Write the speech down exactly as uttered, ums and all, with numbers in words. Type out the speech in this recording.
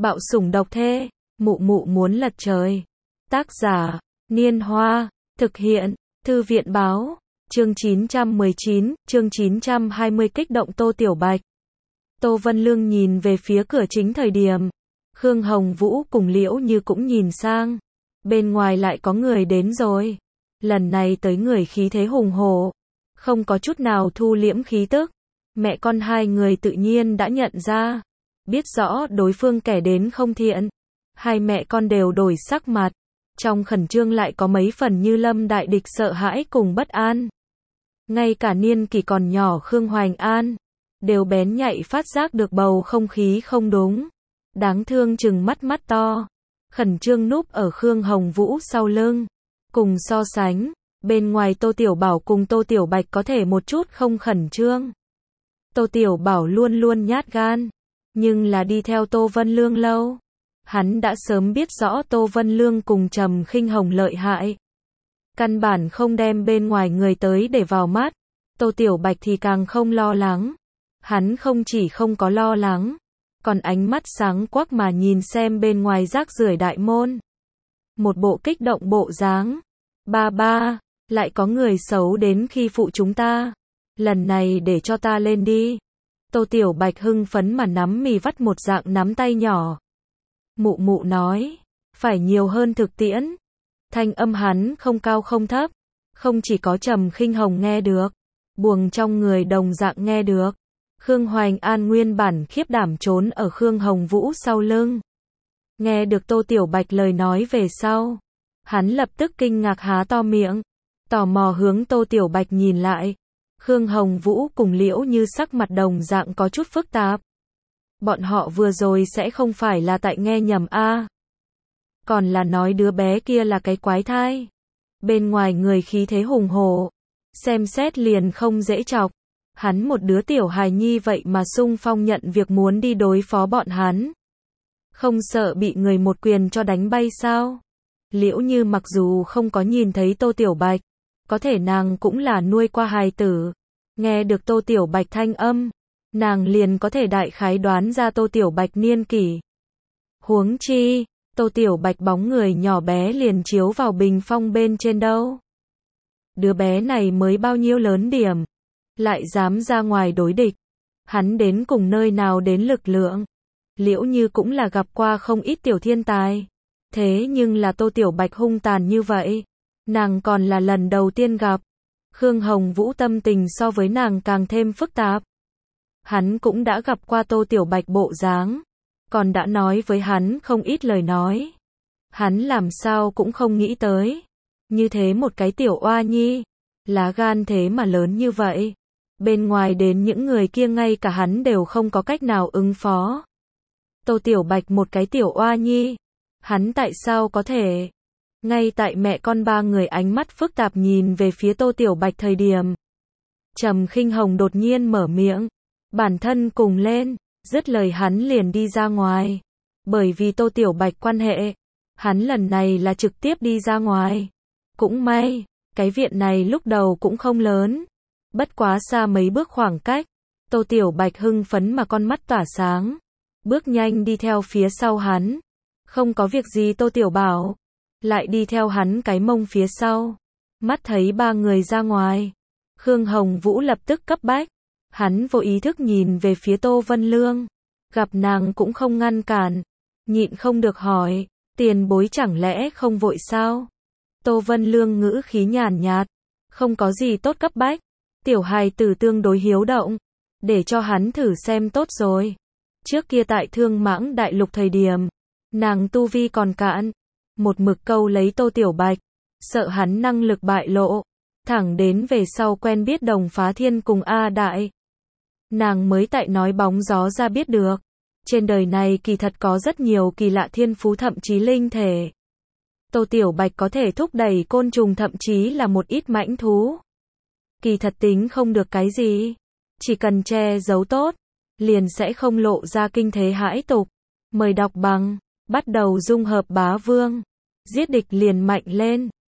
Bạo sủng độc thê, mụ mụ muốn lật trời. Tác giả, Niên Hoa, thực hiện, Thư viện Báo, chương chín trăm mười chín, chương chín trăm hai mươi kích động Tô Tiểu Bạch. Tô Vân Lương nhìn về phía cửa chính thời điểm, Khương Hồng Vũ cùng Liễu Như cũng nhìn sang, bên ngoài lại có người đến rồi. Lần này tới người khí thế hùng hổ, không có chút nào thu liễm khí tức. Mẹ con hai người tự nhiên đã nhận ra, biết rõ đối phương kẻ đến không thiện. Hai mẹ con đều đổi sắc mặt, trong khẩn trương lại có mấy phần như lâm đại địch sợ hãi cùng bất an. Ngay cả niên kỷ còn nhỏ Khương Hoành An, đều bén nhạy phát giác được bầu không khí không đúng. Đáng thương chừng mắt mắt to, khẩn trương núp ở Khương Hồng Vũ sau lưng. Cùng so sánh, bên ngoài Tô Tiểu Bảo cùng Tô Tiểu Bạch có thể một chút không khẩn trương. Tô Tiểu Bảo luôn luôn nhát gan, nhưng là đi theo Tô Vân Lương lâu, hắn đã sớm biết rõ Tô Vân Lương cùng Trầm Khinh Hồng lợi hại. Căn bản không đem bên ngoài người tới để vào mắt. Tô Tiểu Bạch thì càng không lo lắng. Hắn không chỉ không có lo lắng, còn ánh mắt sáng quắc mà nhìn xem bên ngoài rác rưởi đại môn. Một bộ kích động bộ dáng. Ba ba, lại có người xấu đến khi phụ chúng ta. Lần này để cho ta lên đi. Tô Tiểu Bạch hưng phấn mà nắm mì vắt một dạng nắm tay nhỏ. Mụ mụ nói, phải nhiều hơn thực tiễn. Thanh âm hắn không cao không thấp, không chỉ có Trầm Khinh Hồng nghe được, buồng trong người đồng dạng nghe được. Khương Hoành An nguyên bản khiếp đảm trốn ở Khương Hồng Vũ sau lưng. Nghe được Tô Tiểu Bạch lời nói về sau, hắn lập tức kinh ngạc há to miệng, tò mò hướng Tô Tiểu Bạch nhìn lại. Khương Hồng Vũ cùng Liễu Như sắc mặt đồng dạng có chút phức tạp. Bọn họ vừa rồi sẽ không phải là tại nghe nhầm a? Còn là nói đứa bé kia là cái quái thai. Bên ngoài người khí thế hùng hổ, xem xét liền không dễ chọc. Hắn một đứa tiểu hài nhi vậy mà xung phong nhận việc muốn đi đối phó bọn hắn. Không sợ bị người một quyền cho đánh bay sao? Liễu Như mặc dù không có nhìn thấy Tô Tiểu Bạch, có thể nàng cũng là nuôi qua hài tử. Nghe được Tô Tiểu Bạch thanh âm, nàng liền có thể đại khái đoán ra Tô Tiểu Bạch niên kỷ. Huống chi, Tô Tiểu Bạch bóng người nhỏ bé liền chiếu vào bình phong bên trên đâu. Đứa bé này mới bao nhiêu lớn điểm, lại dám ra ngoài đối địch. Hắn đến cùng nơi nào đến lực lượng. Liễu Như cũng là gặp qua không ít tiểu thiên tài. Thế nhưng là Tô Tiểu Bạch hung tàn như vậy, nàng còn là lần đầu tiên gặp. Khương Hồng Vũ tâm tình so với nàng càng thêm phức tạp. Hắn cũng đã gặp qua Tô Tiểu Bạch bộ dáng, còn đã nói với hắn không ít lời nói. Hắn làm sao cũng không nghĩ tới, như thế một cái tiểu oa nhi, lá gan thế mà lớn như vậy. Bên ngoài đến những người kia ngay cả hắn đều không có cách nào ứng phó. Tô Tiểu Bạch một cái tiểu oa nhi, hắn tại sao có thể? Ngay tại mẹ con ba người ánh mắt phức tạp nhìn về phía Tô Tiểu Bạch thời điểm, Trầm Khinh Hồng đột nhiên mở miệng, bản thân cùng lên, dứt lời hắn liền đi ra ngoài. Bởi vì Tô Tiểu Bạch quan hệ, hắn lần này là trực tiếp đi ra ngoài. Cũng may, cái viện này lúc đầu cũng không lớn, bất quá xa mấy bước khoảng cách. Tô Tiểu Bạch hưng phấn mà con mắt tỏa sáng, bước nhanh đi theo phía sau hắn. Không có việc gì Tô Tiểu Bảo, lại đi theo hắn cái mông phía sau. Mắt thấy ba người ra ngoài, Khương Hồng Vũ lập tức cấp bách. Hắn vô ý thức nhìn về phía Tô Vân Lương, gặp nàng cũng không ngăn cản, nhịn không được hỏi, tiền bối chẳng lẽ không vội sao? Tô Vân Lương ngữ khí nhàn nhạt, không có gì tốt cấp bách, tiểu hài tử tương đối hiếu động, để cho hắn thử xem tốt rồi. Trước kia tại Thương Mãng Đại Lục thời điểm, nàng tu vi còn cạn, một mực câu lấy Tô Tiểu Bạch, sợ hắn năng lực bại lộ, thẳng đến về sau quen biết Đồng Phá Thiên cùng A Đại, nàng mới tại nói bóng gió ra biết được, trên đời này kỳ thật có rất nhiều kỳ lạ thiên phú thậm chí linh thể. Tô Tiểu Bạch có thể thúc đẩy côn trùng thậm chí là một ít mãnh thú. Kỳ thật tính không được cái gì, chỉ cần che giấu tốt, liền sẽ không lộ ra kinh thế hãi tục. Mời đọc bằng, bắt đầu dung hợp bá vương, giết địch liền mạnh lên.